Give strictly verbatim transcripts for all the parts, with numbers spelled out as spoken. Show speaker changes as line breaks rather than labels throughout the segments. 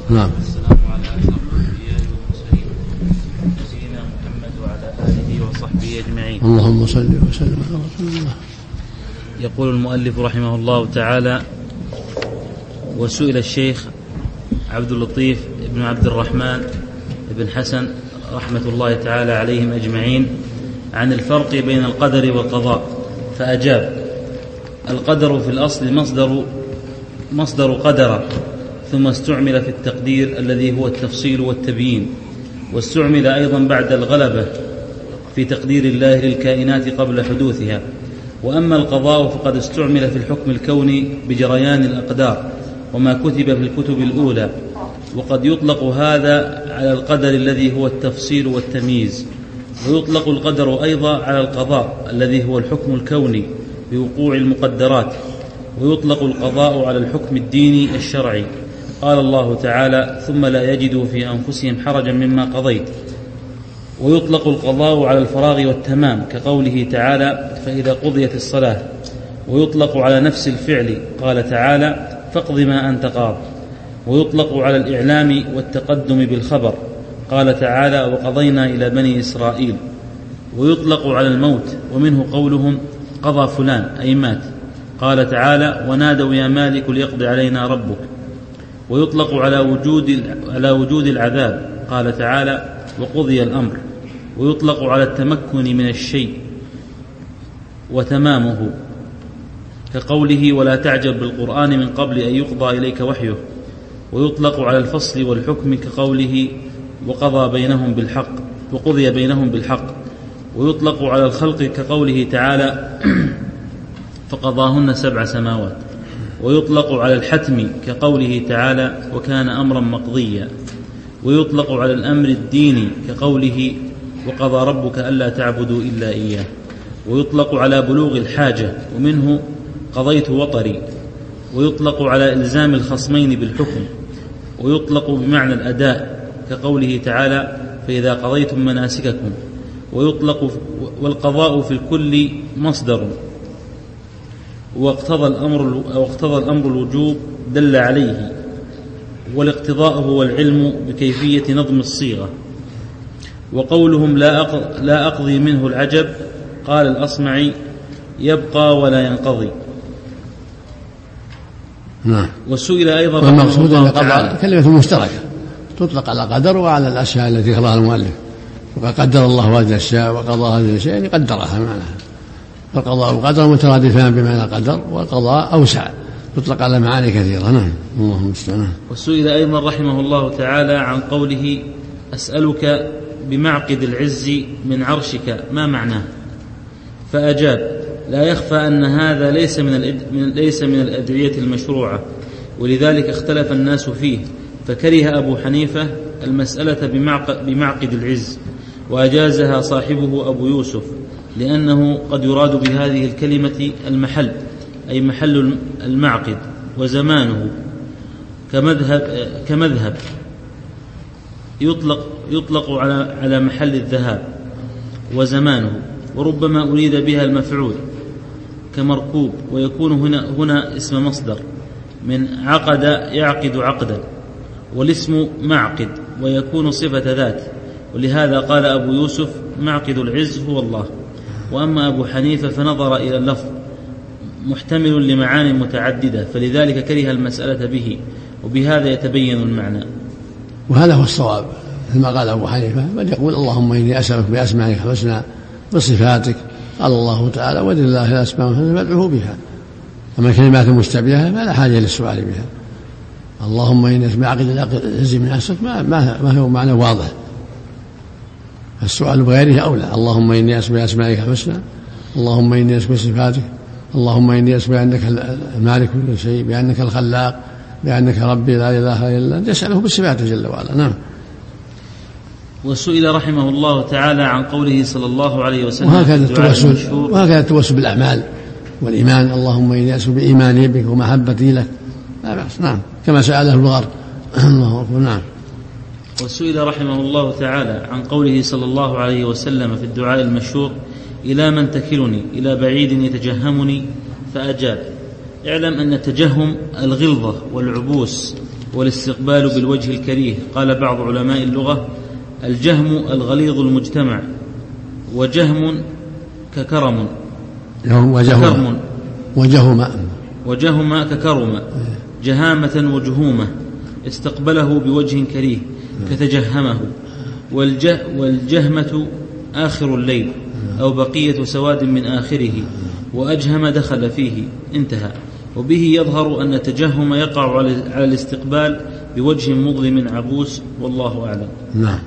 نعم.
السلام على أشرف الأنبياء والمرسلين سيدنا محمد وعلى آله وصحبه أجمعين.
اللهم صل وسلم على رسول الله.
يقول المؤلف رحمه الله تعالى: وسئل الشيخ عبد اللطيف بن عبد الرحمن بن حسن رحمة الله تعالى عليهم أجمعين عن الفرق بين القدر والقضاء، فأجاب: القدر في الأصل مصدر مصدر قدر، ثم استعمل في التقدير الذي هو التفصيل والتبيين، واستعمل أيضا بعد الغلبة في تقدير الله للكائنات قبل حدوثها. وأما القضاء فقد استعمل في الحكم الكوني بجريان الأقدار وما كتب في الكتب الأولى، وقد يطلق هذا على القدر الذي هو التفصيل والتمييز، ويطلق القدر أيضا على القضاء الذي هو الحكم الكوني بوقوع المقدرات، ويطلق القضاء على الحكم الديني الشرعي. قال الله تعالى: ثم لا يجدوا في أنفسهم حرجا مما قضيت. ويطلق القضاء على الفراغ والتمام كقوله تعالى: فإذا قضيت الصلاة. ويطلق على نفس الفعل، قال تعالى: فاقض ما أنت قاض. ويطلق على الإعلام والتقدم بالخبر، قال تعالى: وقضينا إلى بني إسرائيل. ويطلق على الموت، ومنه قولهم قضى فلان أي مات، قال تعالى: ونادوا يا مالك ليقض علينا ربك. ويطلق على وجود على وجود العذاب، قال تعالى: وقضي الأمر. ويطلق على التمكن من الشيء وتمامه كقوله: ولا تعجل بالقرآن من قبل أن يقضى إليك وحيه. ويطلق على الفصل والحكم كقوله: وقضى بينهم بالحق وقضي بينهم بالحق. ويطلق على الخلق كقوله تعالى: فقضاهن سبع سماوات. ويطلق على الحتم كقوله تعالى: وكان أمرا مقضيا. ويطلق على الأمر الديني كقوله: وقضى ربك ألا تعبدوا إلا إياه. ويطلق على بلوغ الحاجة، ومنه قضيت وطري. ويطلق على إلزام الخصمين بالحكم. ويطلق بمعنى الأداء كقوله تعالى: فإذا قضيتم مناسككم. ويطلق والقضاء في الكل مصدر، واقتضى الأمر, واقتضى الأمر الوجوب دل عليه. والاقتضاء هو العلم بكيفية نظم الصيغة. وقولهم لا أقضي منه العجب، قال الأصمعي: يبقى ولا ينقضي.
نعم.
وسئل أيضا
والمقصود أن القضاء كلمة مشتركة تطلق على قدر وعلى الأشياء التي قضاها المؤلف، وقد قدر الله هذه الأشياء وقضى هذه الأشياء يعني قدرها معناها. فالقضاء والقدر مترادفان بمعنى قدر، والقضاء أوسع تطلق على معاني كثيرة. نعم. اللهم استعان.
وسئل أيضا رحمه الله تعالى عن قوله: أسألك بمعقد العز من عرشك، ما معناه؟ فأجاب: لا يخفى أن هذا ليس من, ليس من الأدعية المشروعة، ولذلك اختلف الناس فيه، فكره أبو حنيفة المسألة بمعقد, بمعقد العز، وأجازها صاحبه أبو يوسف، لأنه قد يراد بهذه الكلمة المحل، أي محل المعقد، وزمانه كمذهب, كمذهب يطلق, يطلق على, على محل الذهاب وزمانه. وربما أريد بها المفعول كمركوب، ويكون هنا, هنا اسم مصدر من عقد يعقد عقدا، والاسم معقد ويكون صفة ذات. ولهذا قال أبو يوسف: معقد العز هو الله. وأما أبو حنيفة فنظر إلى اللفظ محتمل لمعاني متعددة، فلذلك كره المسألة به، وبهذا يتبين المعنى.
وهذا هو الصواب كما قال أبو حنيفة، بل يقول: اللهم إني أسألك بأسمائك الحسنى بصفاتك. قال الله تعالى: ولله الأسماء الحسنى فادعوه بها. أما الكلمات المشتبهة فلا حاجة للسؤال بها. اللهم إني أسمع عقد العز من عرشك ما, ما هو معنى واضح، السؤال بغيره أولى. اللهم إني أسمع أسمائك الحسنى، اللهم إني أسمع صفاتك، اللهم إني أسمع أنك المالك كل شيء، بأنك الخلاق، بأنك ربي لا إله إلا أنت، يسأله بصفاته جل وعلا. نعم.
وسئل رحمه الله تعالى عن قوله صلى الله عليه وسلم:
وهكذا التوسل وهكذا التوسل بالأعمال والإيمان. اللهم إني أسأل بإيماني بك ومحبتي لك، لا بأس. نعم. كما سأله الغار. الله أكبر. نعم.
وسئل رحمه الله تعالى عن قوله صلى الله عليه وسلم في الدعاء المشهور: إلى من تكلني؟ إلى بعيد يتجهمني. فأجاب: اعلم أن التجهم الغلظة والعبوس والاستقبال بالوجه الكريه. قال بعض علماء اللغة: الجهم الغليظ المجتمع، وجهم ككرم
وجهم وجهم
وجهم ككرم، جهامة وجهومة، استقبله بوجه كريه كتجهمه. والجه والجهمة آخر الليل أو بقية سواد من آخره، وأجهم دخل فيه، انتهى. وبه يظهر أن التجهم يقع على الاستقبال بوجه مظلم عبوس، والله أعلم.
نعم.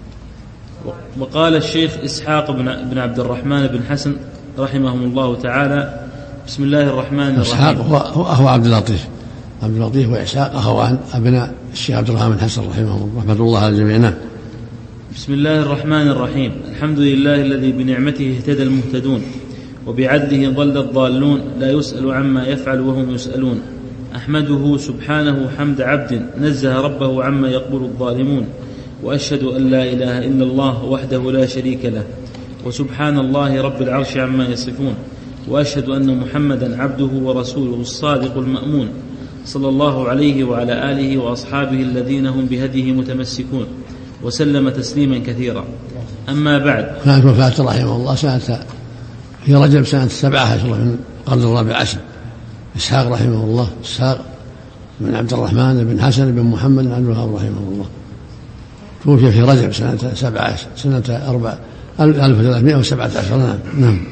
وقال الشيخ إسحاق بن عبد الرحمن بن حسن رحمهم الله تعالى: بسم الله الرحمن الرحيم.
إسحاق هو, هو عبد اللطيف عبد اللطيف وإسحاق أخوان أبناء الشيخ عبد الرحمن بن حسن رحمه الله، رحمة الله على الجميع.
بسم الله الرحمن الرحيم. الحمد لله الذي بنعمته اهتدى المهتدون، وبعدله ضل الضالون، لا يسأل عما يفعل وهم يسألون. أحمده سبحانه حمد عبد نزه ربه عما يقول الظالمون، وأشهد أن لا إله إلا الله وحده لا شريك له، وسبحان الله رب العرش عما يصفون. وأشهد أن محمدا عبده ورسوله الصادق المأمون، صلى الله عليه وعلى آله وأصحابه الذين هم بهديه متمسكون، وسلم تسليما كثيرا. أما بعد،
كانت وفاته رحمه الله سنة في رجب سنة سبعة عشر من القرن الرابع عشر. إسحاق رحمه الله، إسحاق بن عبد الرحمن بن حسن بن محمد بن عبد الوهاب رحمه الله، توفي في رجب سنة سبعة سنة أربع ألف وثلاثمائة وسبعة عشر. نعم.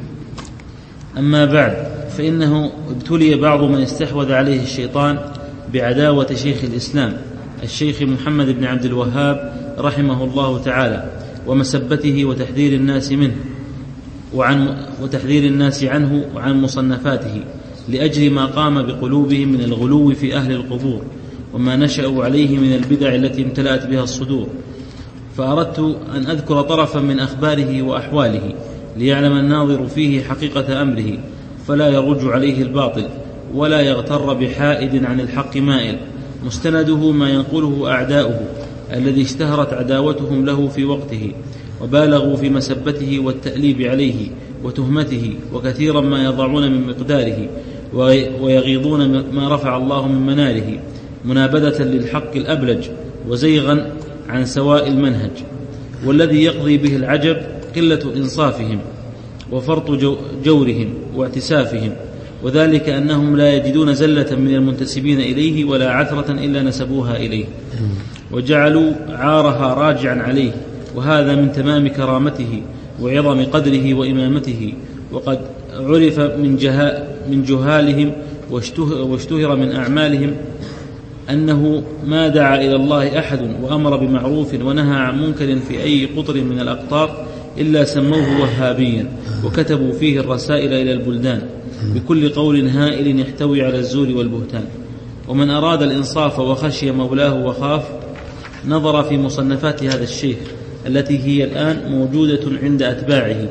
أما بعد، فإنه ابتلي بعض من استحوذ عليه الشيطان بعداوة شيخ الإسلام الشيخ محمد بن عبد الوهاب رحمه الله تعالى، ومسبته وتحذير الناس منه وعن وتحذير الناس عنه وعن مصنفاته، لأجل ما قام بقلوبهم من الغلو في أهل القبور، وما نشأوا عليه من البدع التي امتلأت بها الصدور. فأردت أن أذكر طرفا من أخباره وأحواله، ليعلم الناظر فيه حقيقة أمره، فلا يرج عليه الباطل، ولا يغتر بحائد عن الحق مائل. مستنده ما ينقله أعداؤه، الذي اشتهرت عداوتهم له في وقته، وبالغوا في مسبته والتأليب عليه وتهمته، وكثيرا ما يضعون من مقداره، ويغيضون ما رفع الله من مناره، منابذة للحق الأبلج، وزيغا عن سواء المنهج. والذي يقضي به العجب قلة إنصافهم وفرط جورهم واعتسافهم، وذلك أنهم لا يجدون زلة من المنتسبين إليه ولا عثرة إلا نسبوها إليه، وجعلوا عارها راجعا عليه، وهذا من تمام كرامته وعظم قدره وإمامته. وقد عرف من, جها من جهالهم واشتهر من أعمالهم أنه ما دعا إلى الله أحد وأمر بمعروف ونهى عن منكر في أي قطر من الأقطار إلا سموه وهابيا، وكتبوا فيه الرسائل إلى البلدان بكل قول هائل يحتوي على الزور والبهتان. ومن أراد الإنصاف وخشي مولاه وخاف نظر في مصنفات هذا الشيخ التي هي الآن موجودة عند أتباعه،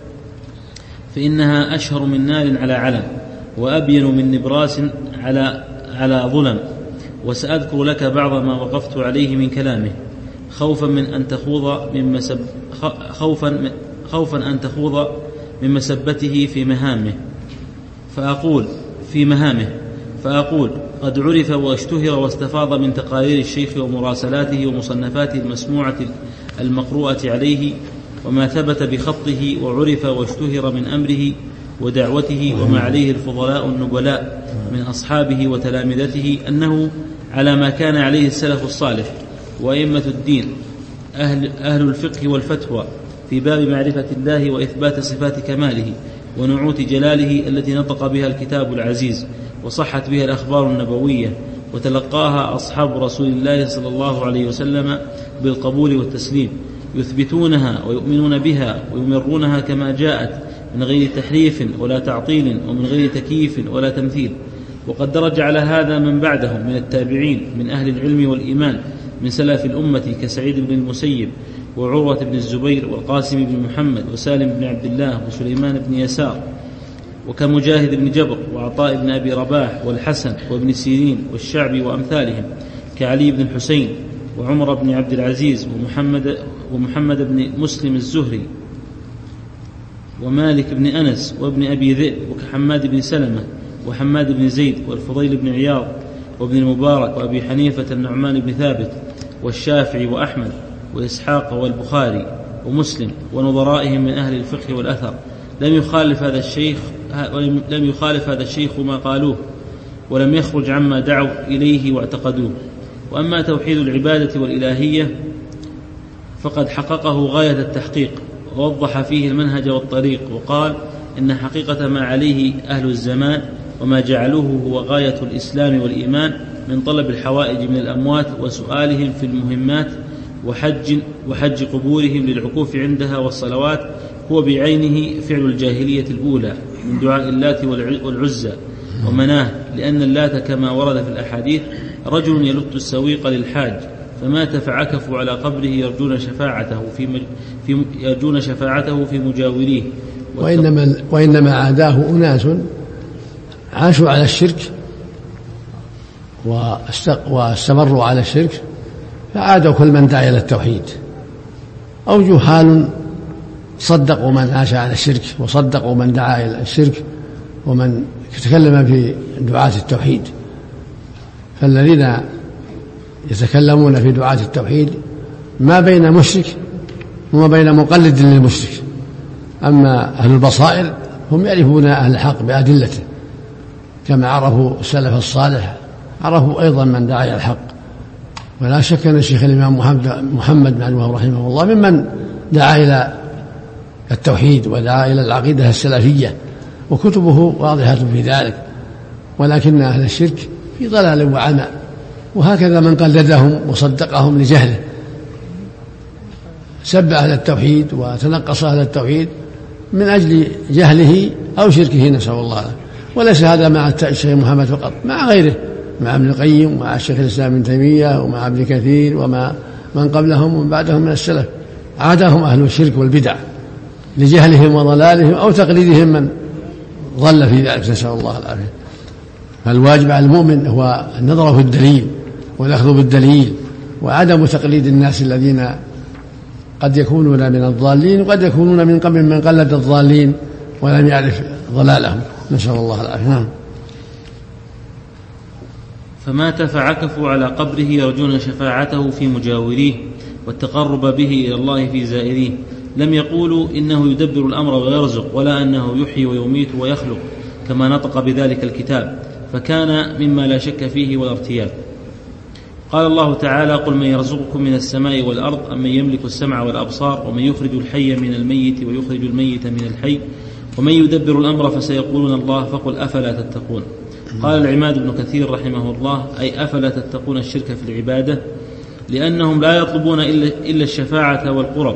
فإنها أشهر من نار على علم، وأبين من نبراس على على ظلم. وسأذكر لك بعض ما وقفت عليه من كلامه، خوفا من أن تخوض من مسب خوفا من خوفا أن تخوض من مسبته في مهامه فأقول في مهامه فأقول قد عرف واشتهر واستفاض من تقارير الشيخ ومراسلاته ومصنفاته المسموعة المقروءة عليه، وما ثبت بخطه وعرف واشتهر من أمره ودعوته، وما عليه الفضلاء النبلاء من أصحابه وتلامذته، أنه على ما كان عليه السلف الصالح وأئمة الدين أهل, أهل الفقه والفتوى في باب معرفة الله وإثبات صفات كماله ونعوت جلاله التي نطق بها الكتاب العزيز وصحت بها الأخبار النبوية وتلقاها أصحاب رسول الله صلى الله عليه وسلم بالقبول والتسليم، يثبتونها ويؤمنون بها ويمرونها كما جاءت من غير تحريف ولا تعطيل ومن غير تكييف ولا تمثيل. وقد درج على هذا من بعدهم من التابعين من أهل العلم والإيمان من سلف الأمة كسعيد بن المسيب وعروة بن الزبير والقاسم بن محمد وسالم بن عبد الله وسليمان بن يسار، وكمجاهد بن جبر وعطاء بن أبي رباح والحسن وابن سيرين والشعبي وأمثالهم، كعلي بن الحسين وعمر بن عبد العزيز ومحمد, ومحمد بن مسلم الزهري ومالك بن أنس وابن أبي ذئب، وكحماد بن سلمة وحماد بن زيد والفضيل بن عياض وابن المبارك وأبي حنيفة النعمان بن ثابت والشافعي وأحمد وإسحاق والبخاري ومسلم ونظرائهم من أهل الفقه والأثر لم يخالف هذا الشيخ لم يخالف هذا الشيخ ما قالوه ولم يخرج عما دعوا إليه واعتقدوه. وأما توحيد العبادة والإلهية فقد حققه غاية التحقيق ووضح فيه المنهج والطريق، وقال إن حقيقة ما عليه أهل الزمان وما جعلوه هو غاية الإسلام والإيمان من طلب الحوائج من الأموات وسؤالهم في المهمات وحج, وحج قبورهم للعكوف عندها والصلوات هو بعينه فعل الجاهلية الأولى من دعاء اللات والعزى ومناه، لأن اللات كما ورد في الأحاديث رجل يلت السويق للحاج فمات فعكفوا على قبره يرجون شفاعته في, مج... في يرجون شفاعته في مجاوريه.
وإنما, وإنما عاداه أناس عاشوا على الشرك واستمروا على الشرك فعادوا كل من دعا إلى التوحيد، أو جهال صدقوا من عاش على الشرك وصدقوا من دعا إلى الشرك ومن تكلم في دعاة التوحيد. فالذين يتكلمون في دعاة التوحيد ما بين مشرك وما بين مقلد للمشرك. أما أهل البصائر هم يعرفون أهل الحق بأدلته كما عرفوا السلف الصالح عرفوا أيضا من دعا إلى الحق. ولا شك أن الشيخ الإمام محمد بن عبد الوهاب رحمه الله ممن دعا إلى التوحيد ودعا إلى العقيدة السلفية وكتبه واضحة في ذلك، ولكن أهل الشرك في ضلال وعمى، وهكذا من قلدهم وصدقهم لجهله سب أهل التوحيد وتنقص أهل التوحيد من أجل جهله أو شركه نسأل الله له. وليس هذا مع الشيخ محمد فقط، مع غيره، مع ابن القيم ومع الشيخ الإسلام ابن تيمية ومع ابن كثير ومع من قبلهم ومن بعدهم من السلف عادهم أهل الشرك والبدع لجهلهم وضلالهم أو تقليدهم من ضل في ذلك نسأل الله العافية. فالواجب على المؤمن هو النظر في الدليل والأخذ بالدليل وعدم تقليد الناس الذين قد يكونون من الضالين وقد يكونون من قبل من قلد الضالين ولم يعرف ضلالهم نسأل الله العافية.
فمات فعكفوا على قبره يرجون شفاعته في مجاوريه والتقرب به إلى الله في زائريه. لم يقولوا إنه يدبر الأمر ويرزق ولا أنه يحيي ويميت ويخلق كما نطق بذلك الكتاب، فكان مما لا شك فيه ولا ارتياب. قال الله تعالى: قل من يرزقكم من السماء والأرض أم من يملك السمع والأبصار ومن يخرج الحي من الميت ويخرج الميت من الحي ومن يدبر الأمر فسيقولون الله فقل أفلا تتقون. قال العماد بن كثير رحمه الله: أي أفلا تتقون الشرك في العبادة، لأنهم لا يطلبون إلا الشفاعة والقرب،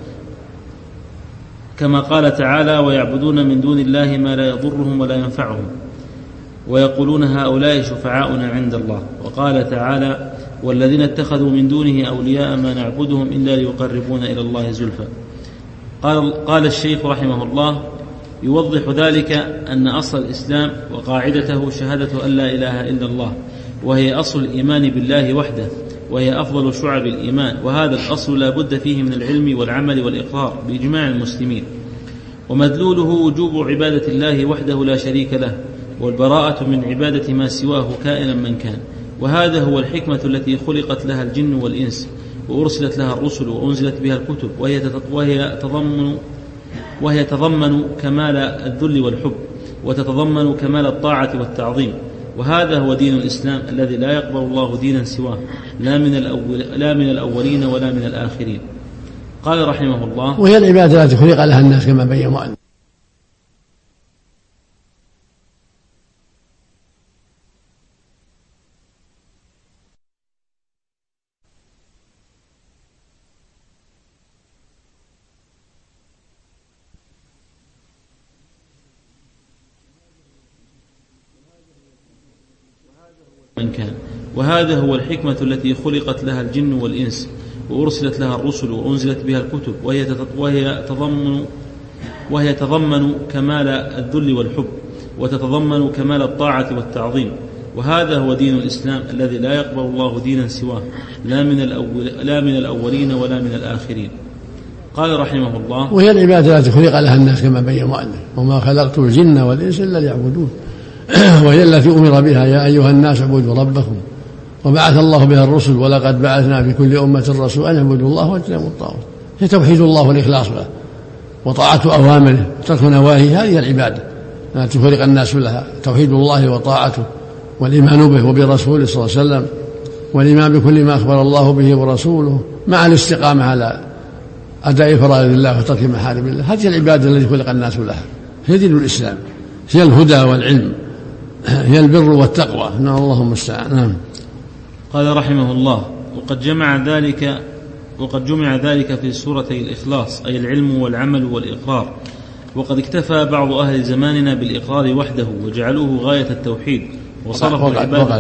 كما قال تعالى: ويعبدون من دون الله ما لا يضرهم ولا ينفعهم ويقولون هؤلاء شفعاؤنا عند الله. وقال تعالى: والذين اتخذوا من دونه أولياء ما نعبدهم إلا ليقربونا إلى الله زلفى. قال, قال الشيخ رحمه الله: يوضح ذلك أن أصل الإسلام وقاعدته شهادة أن لا إله إلا الله، وهي أصل الإيمان بالله وحده، وهي أفضل شعب الإيمان، وهذا الأصل لا بد فيه من العلم والعمل والإقرار بإجماع المسلمين، ومدلوله وجوب عبادة الله وحده لا شريك له، والبراءة من عبادة ما سواه كائنا من كان. وهذا هو الحكمة التي خلقت لها الجن والإنس وأرسلت لها الرسل وأنزلت بها الكتب، وهي وهي تضمن وهي تضمن كمال الذل والحب، وتتضمن كمال الطاعة والتعظيم. وهذا هو دين الإسلام الذي لا يقبل الله دينا سواه، لا من, الأول لا من الأولين ولا من الآخرين. قال رحمه الله:
وهي العبادة التي خلق لها الناس كما بين مؤلف.
من كان. وهذا هو الحكمة التي خلقت لها الجن والإنس وأرسلت لها الرسل وأنزلت بها الكتب، وهي وهي تضمن وهي تضمن كمال الذل والحب، وتتضمن كمال الطاعة والتعظيم. وهذا هو دين الإسلام الذي لا يقبل الله دينا سواه، لا من الأول لا من الأولين ولا من الآخرين. قال رحمه الله:
وهي العبادة التي خلق لها الناس كما بين مؤلف: وما خلقت الجن والإنس إلا ليعبدون. وهي التي أمر بها يا أيها الناس اعبدوا ربكم وبعث الله بها الرسل ولقد بعثنا في كل أمة رسول أن اعبدوا الله واجتنبوا الطاغوت. هي توحيد الله والإخلاص له وطاعة أوامره ترك نواهيه، هذه العبادة لا تفرق الناس لها، توحيد الله وطاعته والإيمان به وبرسوله صلى الله عليه وسلم والإيمان بكل ما أخبر الله به ورسوله مع الاستقامة على أداء فرائض الله وترك محارم الله. هذه العبادة التي خلق الناس لها، هي دين الإسلام، هي الهدى والعلم، هي البر والتقوى. نعم اللهم المستعان. نعم.
قال رحمه الله: وقد جمع ذلك وقد جمع ذلك في سورتي الإخلاص، أي العلم والعمل والإقرار. وقد اكتفى بعض أهل زماننا بالإقرار وحده وجعلوه غاية التوحيد وصرفوا العبادة.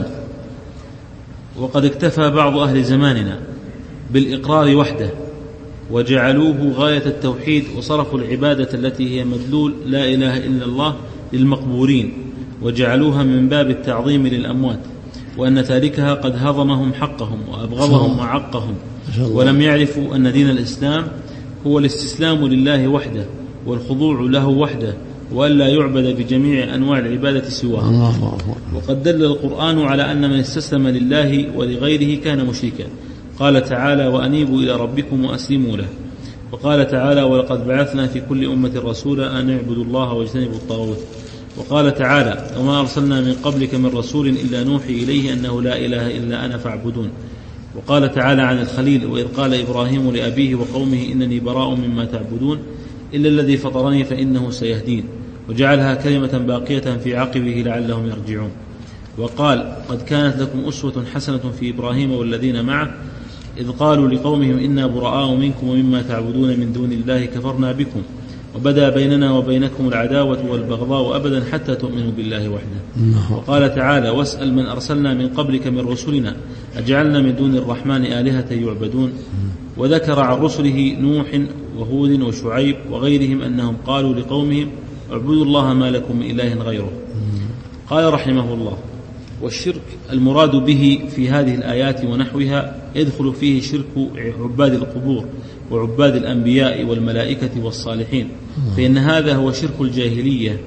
وقد اكتفى بعض أهل زماننا بالإقرار وحده وجعلوه غاية التوحيد وصرفوا العبادة التي هي مدلول لا إله إلا الله للمقبورين وجعلوها من باب التعظيم للأموات، وأن تاركها قد هضمهم حقهم وأبغضهم وعقهم، ولم يعرفوا أن دين الإسلام هو الاستسلام لله وحده والخضوع له وحده، وألا يعبد بجميع أنواع العبادة سواه. وقد دل القرآن على أن من استسلم لله ولغيره كان مشركا. قال تعالى: وأنيبوا إلى ربكم وأسلموا له. وقال تعالى: ولقد بعثنا في كل أمة رسولا أن اعبدوا الله واجتنبوا الطاغوت. وقال تعالى: وما أرسلنا من قبلك من رسول إلا نوحي إليه أنه لا إله إلا أنا فاعبدون. وقال تعالى عن الخليل: وإذ قال إبراهيم لأبيه وقومه إنني براء مما تعبدون إلا الذي فطرني فإنه سيهدين، وجعلها كلمة باقية في عقبه لعلهم يرجعون. وقال: قد كانت لكم أسوة حسنة في إبراهيم والذين معه إذ قالوا لقومهم إنا براء منكم ومما تعبدون من دون الله كفرنا بكم وبدا بيننا وبينكم العداوة والبغضاء أبدا حتى تؤمنوا بالله وحده. وقال تعالى: واسأل من أرسلنا من قبلك من رسلنا أجعلنا من دون الرحمن آلهة يعبدون. وذكر عن رسله نوح وهود وشعيب وغيرهم أنهم قالوا لقومهم اعبدوا الله ما لكم من إله غيره. قال رحمه الله: والشرك المراد به في هذه الآيات ونحوها يدخل فيه شرك عباد القبور وعباد الأنبياء والملائكة والصالحين، فإن هذا هو شرك الجاهلية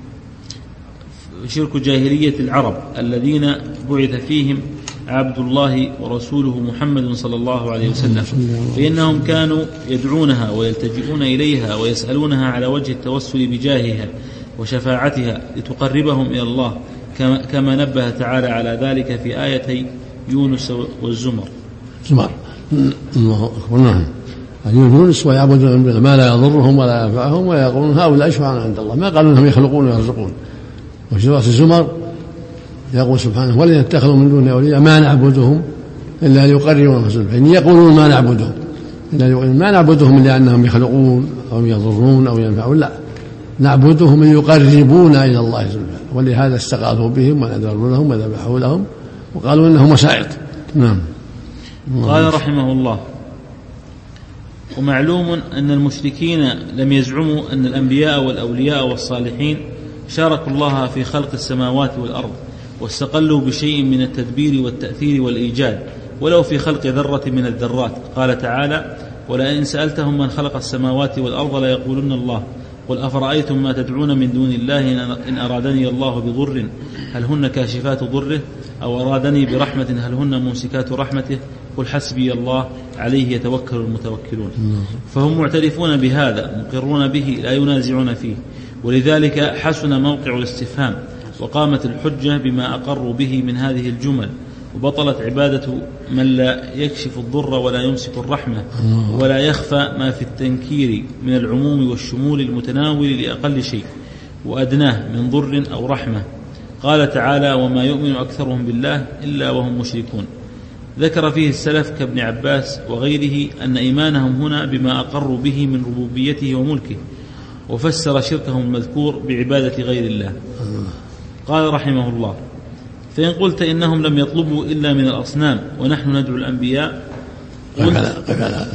شرك جاهلية العرب الذين بعث فيهم عبد الله ورسوله محمد صلى الله عليه وسلم، فإنهم كانوا يدعونها ويلتجئون إليها ويسألونها على وجه التوسل بجاهها وشفاعتها لتقربهم إلى الله، كما نبه تعالى على ذلك في آيتي يونس والزمر.
زمر الله أكبر. نعم. يونس ويعبدون ما لا يضرهم ولا ينفعهم ويقولون هؤلاء شفعاء عند الله، ما قالوا انهم يخلقون ويرزقون. وفي سورة الزمر يقول سبحانه: والذين اتخذوا من دونه أولياء ما نعبدهم إلا ليقربونا زلفى. يعني يقولون ما نعبدهم إلا ما نعبدهم إلا أنهم يخلقون أو يضرون أو ينفعون، لا، نعبدهم ليقربونا إلى الله زلفى، ولهذا استغاثوا بهم ونذروا لهم وذبحوا لهم وقالوا إنهم وسائط. نعم.
قال رحمه الله: ومعلوم أن المشركين لم يزعموا أن الأنبياء والأولياء والصالحين شاركوا الله في خلق السماوات والأرض واستقلوا بشيء من التدبير والتأثير والإيجاد ولو في خلق ذرة من الذرات. قال تعالى: ولئن سألتهم من خلق السماوات والأرض ليقولن الله قل أفرأيتم ما تدعون من دون الله إن أرادني الله بضر هل هن كاشفات ضره أو أرادني برحمة هل هن ممسكات رحمته قل حسبي الله عليه يتوكل المتوكلون. فهم معترفون بهذا مقرون به لا ينازعون فيه، ولذلك حسن موقع الاستفهام وقامت الحجة بما أقروا به من هذه الجمل، وبطلت عبادة من لا يكشف الضر ولا يمسك الرحمة ولا يخفى ما في التنكير من العموم والشمول المتناول لأقل شيء وأدناه من ضر أو رحمة. قال تعالى: وما يؤمن أكثرهم بالله إلا وهم مشركون. ذكر فيه السلف كابن عباس وغيره أن إيمانهم هنا بما أقروا به من ربوبيته وملكه، وفسر شركهم المذكور بعبادة غير الله. قال رحمه الله: فإن قلت إنهم لم يطلبوا إلا من الأصنام ونحن ندعو الأنبياء